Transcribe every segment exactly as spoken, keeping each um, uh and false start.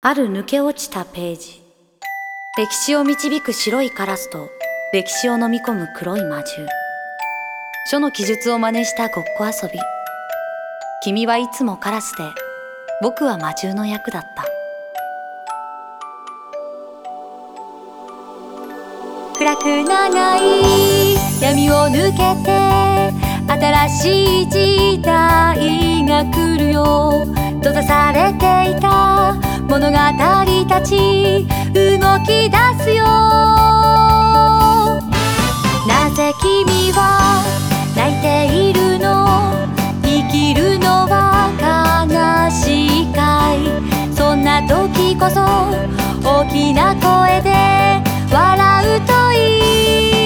ある抜け落ちたページ。歴史を導く白いカラスと歴史を飲み込む黒い魔獣。書の記述を真似したごっこ遊び。君はいつもカラスで、僕は魔獣の役だった。 暗く長い闇を抜けて新しい時代が来るよ。閉ざされていた物語たち動き出すよ。なぜ君は泣いているの？生きるのは悲しいかい？そんな時こそ大きな声で笑うといい。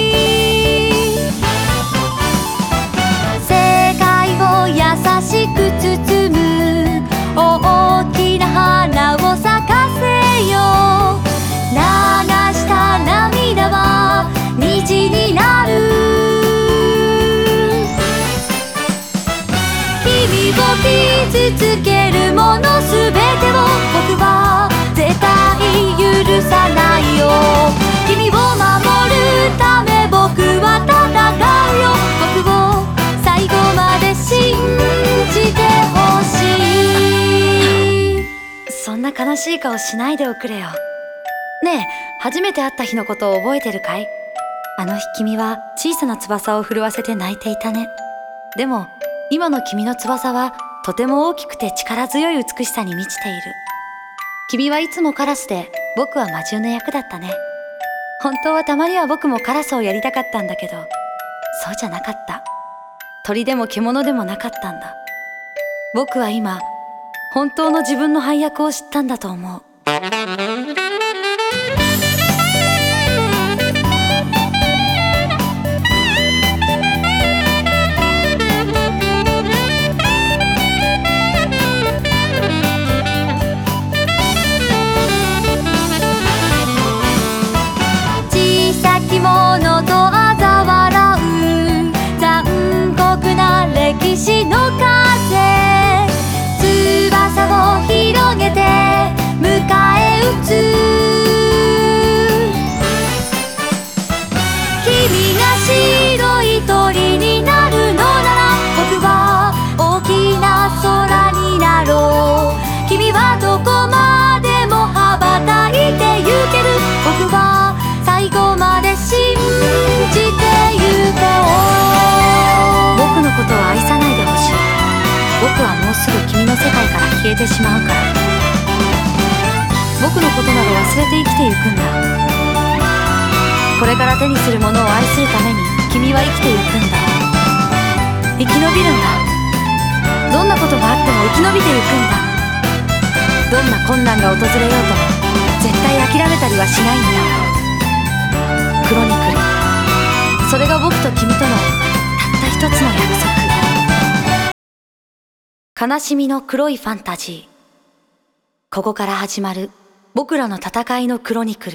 世界を優しく包む大きな花を咲かせよ。流した涙は虹になる。君を傷つけるものすべてを僕は絶対許さないよ。君を守るため僕は戦うよ。僕を最後まで信じてほしい。 そんな悲しい顔しないでおくれよ。ねえ、初めて会った日のことを覚えてるかい？あの日君は小さな翼を震わせて泣いていたね。でも今の君の翼はとても大きくて力強い美しさに満ちている。君はいつもカラスで、僕は魔獣の役だったね。本当はたまには僕もカラスをやりたかったんだけど、そうじゃなかった。鳥でも獣でもなかったんだ。僕は今本当の自分の配役を知ったんだと思う。 小さきものと嘲笑う残酷な歴史の風。翼を広げて迎え撃つ。君が白い鳥になるのなら僕は大きな空になろう。君はどこまでも羽ばたいてゆける。僕は最後まで信じてゆこう。 僕のことを愛さないでほしい。僕はもうすぐ君の世界から消えてしまうから。僕のことなど忘れて生きてゆくんだ。これから手にするものを愛するために君は生きてゆくんだ。生き延びるんだ。どんなことがあっても生き延びてゆくんだ。どんな困難が訪れようとも絶対諦めたりはしないんだ。クロニクル、それが僕と君とのたった一つの約束。悲しみの黒いファンタジー。ここから始まる僕らの戦いのクロニクル。